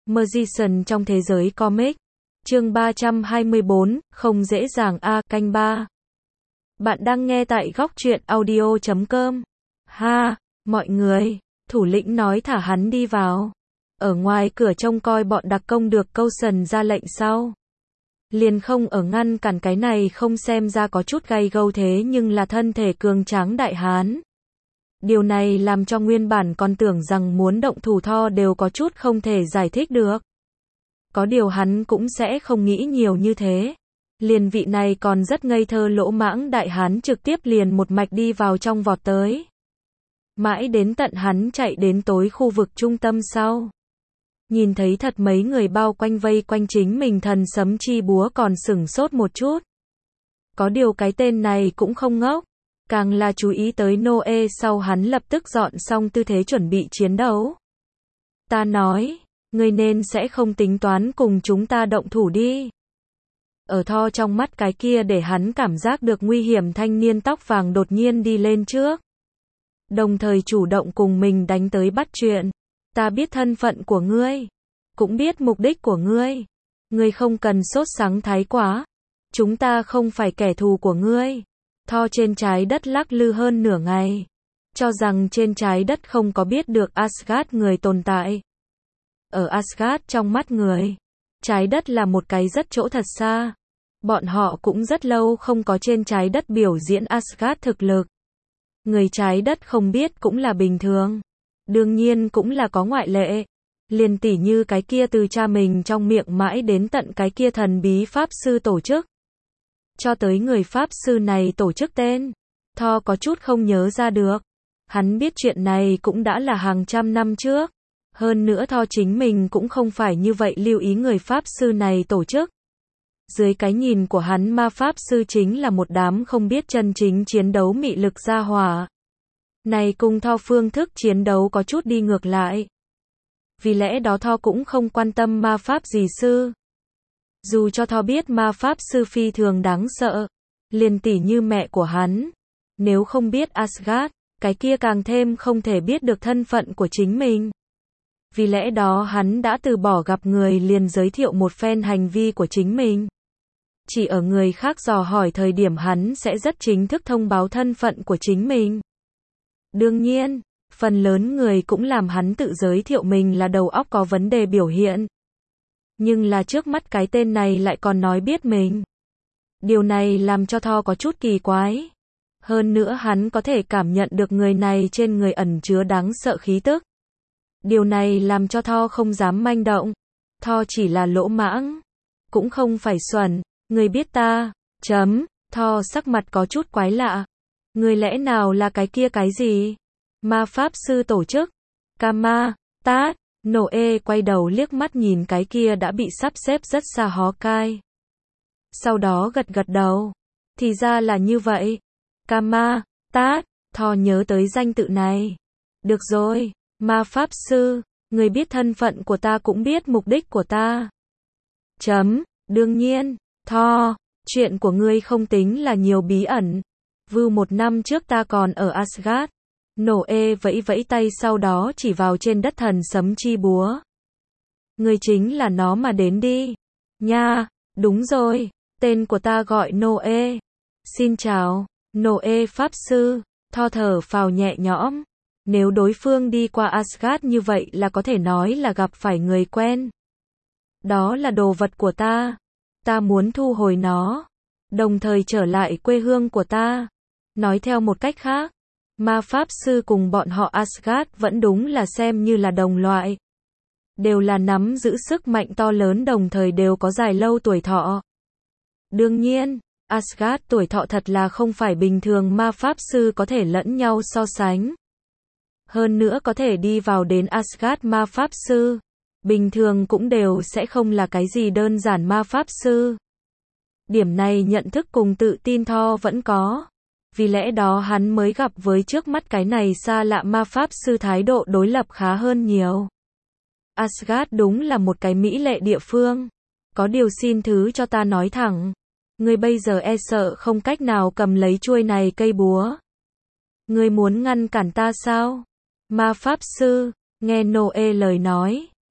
Magician trong thế giới comic. Chương 324, không dễ dàng a, canh 3. Bạn đang nghe tại góc truyện audio.com. Ha, mọi người, thủ lĩnh nói thả hắn đi vào. Ở ngoài cửa trông coi bọn đặc công được Coulson ra lệnh sau. Liền không ở ngăn cản cái này không xem ra có chút gay gâu thế nhưng là thân thể cường tráng đại hán. Điều này làm cho nguyên bản còn tưởng rằng muốn động thủ Thor đều có chút không thể giải thích được. Có điều hắn cũng sẽ không nghĩ nhiều như thế. Liền vị này còn rất ngây thơ lỗ mãng đại hán trực tiếp liền một mạch đi vào trong vọt tới. Mãi đến tận hắn chạy đến tối khu vực trung tâm sau. Nhìn thấy thật mấy người bao quanh vây quanh chính mình thần sấm chi búa còn sửng sốt một chút. Có điều cái tên này cũng không ngốc. Càng là chú ý tới Noe sau hắn lập tức dọn xong tư thế chuẩn bị chiến đấu. Ta nói, ngươi nên sẽ không tính toán cùng chúng ta động thủ đi. Ở Thor trong mắt cái kia để hắn cảm giác được nguy hiểm thanh niên tóc vàng đột nhiên đi lên trước. Đồng thời chủ động cùng mình đánh tới bắt chuyện. Ta biết thân phận của ngươi. Cũng biết mục đích của ngươi. Ngươi không cần sốt sắng thái quá. Chúng ta không phải kẻ thù của ngươi. Thor trên trái đất lắc lư hơn nửa ngày. Cho rằng trên trái đất không có biết được Asgard người tồn tại. Ở Asgard trong mắt người, trái đất là một cái rất chỗ thật xa. Bọn họ cũng rất lâu không có trên trái đất biểu diễn Asgard thực lực. Người trái đất không biết cũng là bình thường. Đương nhiên cũng là có ngoại lệ. Liền tỉ như cái kia từ cha mình trong miệng mãi đến tận cái kia thần bí pháp sư tổ chức. Cho tới người pháp sư này tổ chức tên, Thor có chút không nhớ ra được. Hắn biết chuyện này cũng đã là hàng trăm năm trước. Hơn nữa Thor chính mình cũng không phải như vậy lưu ý người pháp sư này tổ chức. Dưới cái nhìn của hắn ma pháp sư chính là một đám không biết chân chính chiến đấu mị lực gia hỏa. Này cùng Thor phương thức chiến đấu có chút đi ngược lại. Vì lẽ đó Thor cũng không quan tâm ma pháp gì sư. Dù cho Thor biết ma pháp sư phi thường đáng sợ, liền tỉ như mẹ của hắn. Nếu không biết Asgard, cái kia càng thêm không thể biết được thân phận của chính mình. Vì lẽ đó hắn đã từ bỏ gặp người liền giới thiệu một phen hành vi của chính mình. Chỉ ở người khác dò hỏi thời điểm hắn sẽ rất chính thức thông báo thân phận của chính mình. Đương nhiên, phần lớn người cũng làm hắn tự giới thiệu mình là đầu óc có vấn đề biểu hiện. Nhưng là trước mắt cái tên này lại còn nói biết mình. Điều này làm cho Thor có chút kỳ quái. Hơn nữa hắn có thể cảm nhận được người này trên người ẩn chứa đáng sợ khí tức. Điều này làm cho Thor không dám manh động. Thor chỉ là lỗ mãng. Cũng không phải xuẩn. Người biết ta. Thor sắc mặt có chút quái lạ. Người lẽ nào là cái kia cái gì? Ma pháp sư tổ chức. Kama. Tát. Noe quay đầu liếc mắt nhìn cái kia đã bị sắp xếp rất xa Hawkeye. Sau đó gật gật đầu. Thì ra là như vậy. Kama. Tát. Thor nhớ tới danh tự này. Được rồi. Ma pháp sư. Người biết thân phận của ta cũng biết mục đích của ta. Đương nhiên. Thor. Chuyện của ngươi không tính là nhiều bí ẩn. Một năm trước ta còn ở Asgard. Noe vẫy vẫy tay sau đó chỉ vào trên đất thần sấm chi búa. Ngươi chính là nó mà đến đi. Nha, đúng rồi, tên của ta gọi Noe. Xin chào, Noe pháp sư. Thor thở phào nhẹ nhõm. Nếu đối phương đi qua Asgard như vậy là có thể nói là gặp phải người quen. Đó là đồ vật của ta. Ta muốn thu hồi nó. Đồng thời trở lại quê hương của ta. Nói theo một cách khác. Ma pháp sư cùng bọn họ Asgard vẫn đúng là xem như là đồng loại. Đều là nắm giữ sức mạnh to lớn đồng thời đều có dài lâu tuổi thọ. Đương nhiên, Asgard tuổi thọ thật là không phải bình thường ma pháp sư có thể lẫn nhau so sánh. Hơn nữa có thể đi vào đến Asgard ma pháp sư. Bình thường cũng đều sẽ không là cái gì đơn giản ma pháp sư. Điểm này nhận thức cùng tự tin Thor vẫn có. Vì lẽ đó hắn mới gặp với trước mắt cái này xa lạ ma pháp sư thái độ đối lập khá hơn nhiều. Asgard đúng là một cái mỹ lệ địa phương. Có điều xin thứ cho ta nói thẳng. Ngươi bây giờ e sợ không cách nào cầm lấy chuôi này cây búa. Ngươi muốn ngăn cản ta sao? Ma pháp sư, nghe Noe lời nói.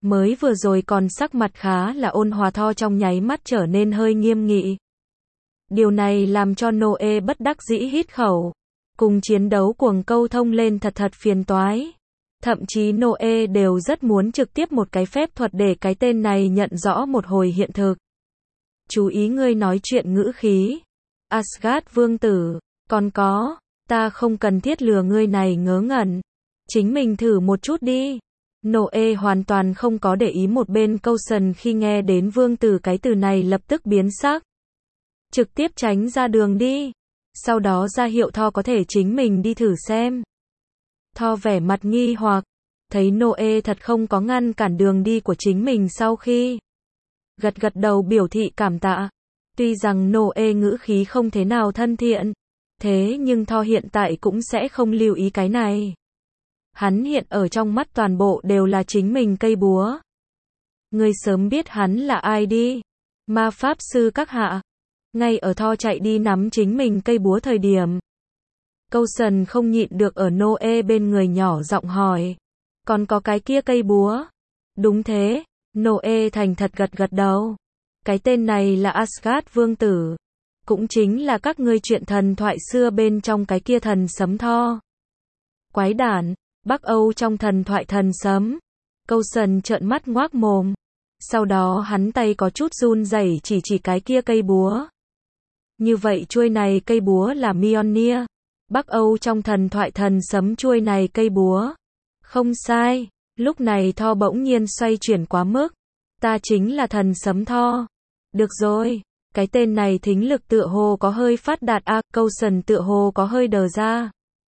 Mới vừa rồi còn sắc mặt khá là ôn hòa Thor trong nháy mắt trở nên hơi nghiêm nghị. Điều này làm cho Noe bất đắc dĩ hít khẩu. Cùng chiến đấu cuồng câu thông lên thật phiền toái. Thậm chí Noe đều rất muốn trực tiếp một cái phép thuật để cái tên này nhận rõ một hồi hiện thực. Chú ý ngươi nói chuyện ngữ khí. Asgard vương tử, còn có, ta không cần thiết lừa ngươi này ngớ ngẩn. Chính mình thử một chút đi. Noe hoàn toàn không có để ý một bên Coulson khi nghe đến vương tử cái từ này lập tức biến sắc. Trực tiếp tránh ra đường đi. Sau đó ra hiệu Thor có thể chính mình đi thử xem. Thor vẻ mặt nghi hoặc, thấy Noe thật không có ngăn cản đường đi của chính mình sau khi gật đầu biểu thị cảm tạ. Tuy rằng Noe ngữ khí không thế nào thân thiện, thế nhưng Thor hiện tại cũng sẽ không lưu ý cái này. Hắn hiện ở trong mắt toàn bộ đều là chính mình cây búa. Ngươi sớm biết hắn là ai đi. Ma pháp sư các hạ. Ngay ở Thor chạy đi nắm chính mình cây búa thời điểm. Coulson không nhịn được ở Noe bên người nhỏ giọng hỏi. Còn có cái kia cây búa. Đúng thế. Noe thành thật gật đầu. Cái tên này là Asgard vương tử. Cũng chính là các ngươi chuyện thần thoại xưa bên trong cái kia thần sấm Thor. Quái đản. Bắc Âu trong thần thoại thần sấm. Coulson trợn mắt ngoác mồm. Sau đó hắn tay có chút run rẩy chỉ cái kia cây búa. Như vậy chuôi này cây búa là Mjolnir. Bắc Âu trong thần thoại thần sấm chuôi này cây búa. Không sai. Lúc này Thor bỗng nhiên xoay chuyển quá mức. Ta chính là thần sấm Thor. Được rồi. Cái tên này thính lực tựa hồ có hơi phát đạt Coulson tựa hồ có hơi đờ ra.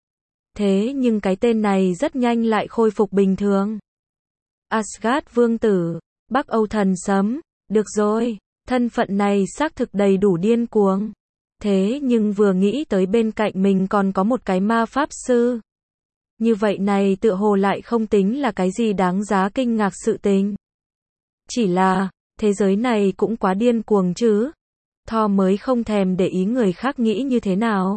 Thế nhưng cái tên này rất nhanh lại khôi phục bình thường. Asgard vương tử, Bắc Âu thần sấm, được rồi, thân phận này xác thực đầy đủ điên cuồng. Thế nhưng vừa nghĩ tới bên cạnh mình còn có một cái ma pháp sư. Như vậy này tựa hồ lại không tính là cái gì đáng giá kinh ngạc sự tình. Chỉ là, thế giới này cũng quá điên cuồng chứ. Thor mới không thèm để ý người khác nghĩ như thế nào.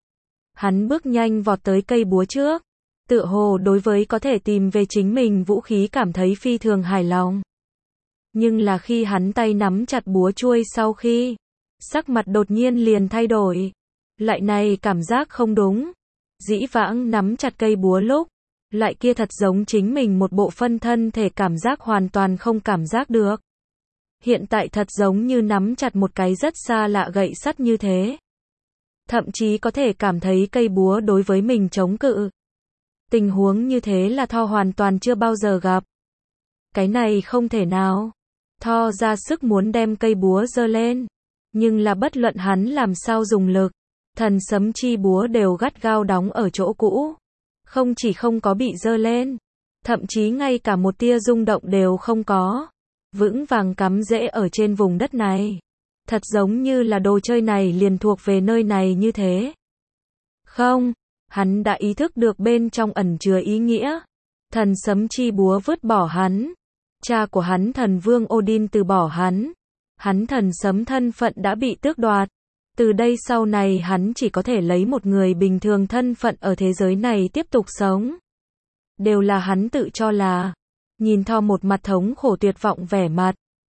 Hắn bước nhanh vọt tới cây búa trước. Tựa hồ đối với có thể tìm về chính mình vũ khí cảm thấy phi thường hài lòng. Nhưng là khi hắn tay nắm chặt búa chuôi sau khi, sắc mặt đột nhiên liền thay đổi. Lại này cảm giác không đúng. Dĩ vãng nắm chặt cây búa lúc, lại kia thật giống chính mình một bộ phân thân thể cảm giác hoàn toàn không cảm giác được. Hiện tại thật giống như nắm chặt một cái rất xa lạ gậy sắt như thế. Thậm chí có thể cảm thấy cây búa đối với mình chống cự. Tình huống như thế là Thor hoàn toàn chưa bao giờ gặp. Cái này không thể nào. Thor ra sức muốn đem cây búa giơ lên. Nhưng là bất luận hắn làm sao dùng lực. Thần sấm chi búa đều gắt gao đóng ở chỗ cũ. Không chỉ không có bị giơ lên. Thậm chí ngay cả một tia rung động đều không có. Vững vàng cắm rễ ở trên vùng đất này. Thật giống như là đồ chơi này liền thuộc về nơi này như thế. Không, hắn đã ý thức được bên trong ẩn chứa ý nghĩa. Thần sấm chi búa vứt bỏ hắn. Cha của hắn thần vương Odin từ bỏ hắn. Hắn thần sấm thân phận đã bị tước đoạt. Từ đây sau này hắn chỉ có thể lấy một người bình thường thân phận ở thế giới này tiếp tục sống. Đều là hắn tự cho là. Nhìn Thor một mặt thống khổ tuyệt vọng vẻ mặt.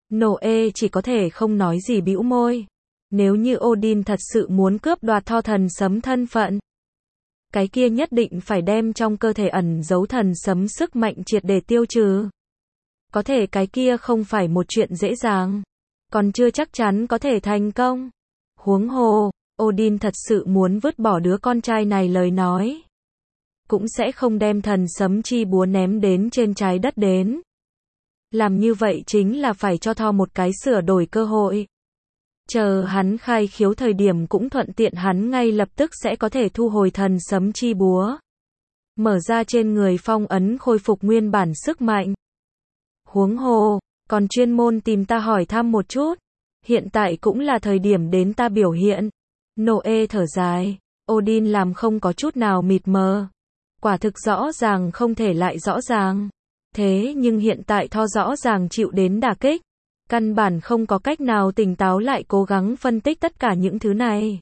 Noe chỉ có thể không nói gì bĩu môi. Nếu như Odin thật sự muốn cướp đoạt Thor thần sấm thân phận, cái kia nhất định phải đem trong cơ thể ẩn giấu thần sấm sức mạnh triệt để tiêu trừ. Có thể cái kia không phải một chuyện dễ dàng. Còn chưa chắc chắn có thể thành công. Huống hồ, Odin thật sự muốn vứt bỏ đứa con trai này lời nói. Cũng sẽ không đem thần sấm chi búa ném đến trên trái đất đến. Làm như vậy chính là phải cho Thor một cái sửa đổi cơ hội. Chờ hắn khai khiếu thời điểm cũng thuận tiện hắn ngay lập tức sẽ có thể thu hồi thần sấm chi búa. Mở ra trên người phong ấn khôi phục nguyên bản sức mạnh. Huống hồ, còn chuyên môn tìm ta hỏi thăm một chút. Hiện tại cũng là thời điểm đến ta biểu hiện. Noe thở dài. Odin làm không có chút nào mịt mờ. Quả thực rõ ràng không thể lại rõ ràng. Thế nhưng hiện tại Thor rõ ràng chịu đến đả kích. Căn bản không có cách nào tỉnh táo lại cố gắng phân tích tất cả những thứ này.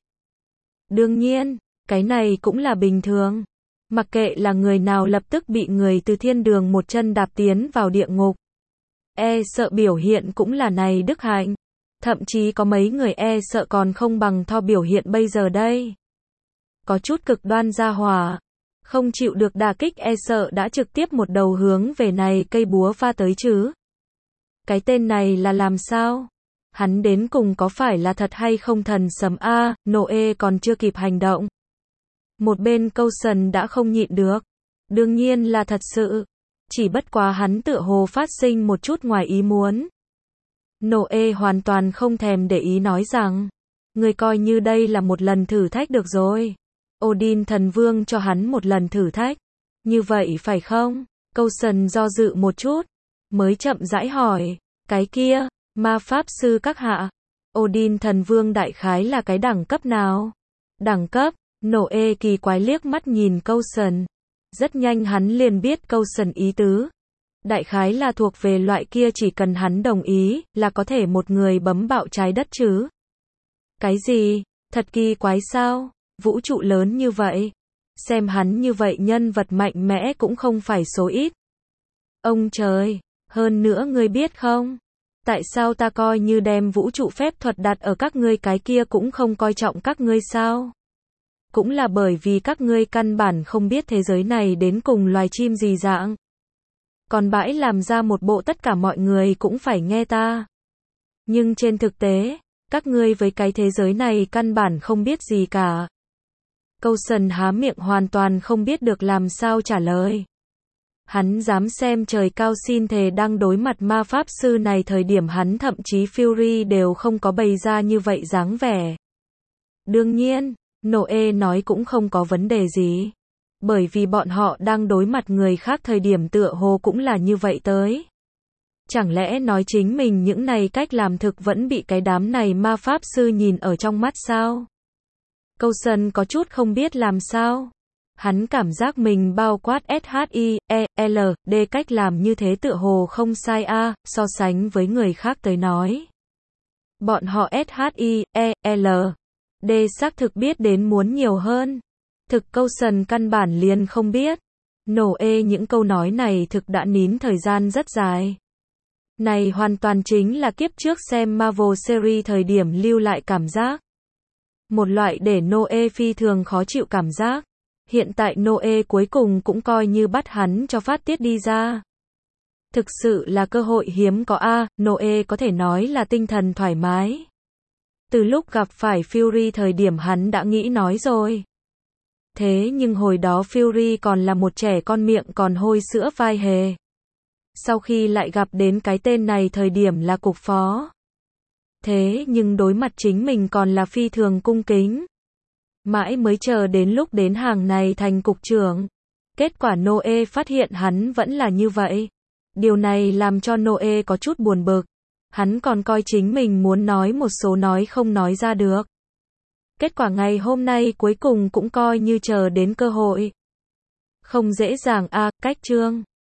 Đương nhiên, cái này cũng là bình thường. Mặc kệ là người nào lập tức bị người từ thiên đường một chân đạp tiến vào địa ngục. sợ biểu hiện cũng là này đức hạnh. Thậm chí có mấy người sợ còn không bằng Thor biểu hiện bây giờ đây. Có chút cực đoan ra hỏa. Không chịu được đả kích sợ đã trực tiếp một đầu hướng về này cây búa pha tới chứ. Cái tên này là làm sao? Hắn đến cùng có phải là thật hay không thần sấm a? Noe còn chưa kịp hành động. Một bên Coulson đã không nhịn được. Đương nhiên là thật sự. Chỉ bất quá hắn tựa hồ phát sinh một chút ngoài ý muốn. Noe hoàn toàn không thèm để ý nói rằng, người coi như đây là một lần thử thách được rồi. Odin thần vương cho hắn một lần thử thách. Như vậy phải không? Coulson do dự một chút, mới chậm rãi hỏi, cái kia, ma pháp sư các hạ, Odin thần vương đại khái là cái đẳng cấp nào? Đẳng cấp? Noe kỳ quái liếc mắt nhìn Coulson. Rất nhanh hắn liền biết Coulson ý tứ. Đại khái là thuộc về loại kia chỉ cần hắn đồng ý, là có thể một người bấm bạo trái đất chứ. Cái gì? Thật kỳ quái sao? Vũ trụ lớn như vậy. Xem hắn như vậy nhân vật mạnh mẽ cũng không phải số ít. Ông trời, hơn nữa ngươi biết không? Tại sao ta coi như đem vũ trụ phép thuật đặt ở các ngươi cái kia cũng không coi trọng các ngươi sao? Cũng là bởi vì các ngươi căn bản không biết thế giới này đến cùng loài chim gì dạng. Còn bãi làm ra một bộ tất cả mọi người cũng phải nghe ta. Nhưng trên thực tế, các ngươi với cái thế giới này căn bản không biết gì cả. Coulson há miệng hoàn toàn không biết được làm sao trả lời. Hắn dám xem trời cao xin thề đang đối mặt ma pháp sư này thời điểm hắn thậm chí Fury đều không có bày ra như vậy dáng vẻ. Đương nhiên, Noe nói cũng không có vấn đề gì. Bởi vì bọn họ đang đối mặt người khác thời điểm tựa hồ cũng là như vậy tới. Chẳng lẽ nói chính mình những này cách làm thực vẫn bị cái đám này ma pháp sư nhìn ở trong mắt sao? Coulson có chút không biết làm sao. Hắn cảm giác mình bao quát SHIELD cách làm như thế tựa hồ không sai a, so sánh với người khác tới nói. Bọn họ SHIELD xác thực biết đến muốn nhiều hơn. Thực Coulson căn bản liền không biết. Noe những câu nói này thực đã nín thời gian rất dài. Này hoàn toàn chính là kiếp trước xem Marvel series thời điểm lưu lại cảm giác. Một loại để Noe phi thường khó chịu cảm giác. Hiện tại Noe cuối cùng cũng coi như bắt hắn cho phát tiết đi ra. Thực sự là cơ hội hiếm có a, Noe có thể nói là tinh thần thoải mái. Từ lúc gặp phải Fury thời điểm hắn đã nghĩ nói rồi. Thế nhưng hồi đó Fury còn là một trẻ con miệng còn hôi sữa vai hề. Sau khi lại gặp đến cái tên này thời điểm là cục phó. Thế nhưng đối mặt chính mình còn là phi thường cung kính. Mãi mới chờ đến lúc đến hàng này thành cục trưởng. Kết quả Noe phát hiện hắn vẫn là như vậy. Điều này làm cho Noe có chút buồn bực. Hắn còn coi chính mình muốn nói một số nói không nói ra được. Kết quả ngày hôm nay cuối cùng cũng coi như chờ đến cơ hội. Không dễ dàng a, cách chương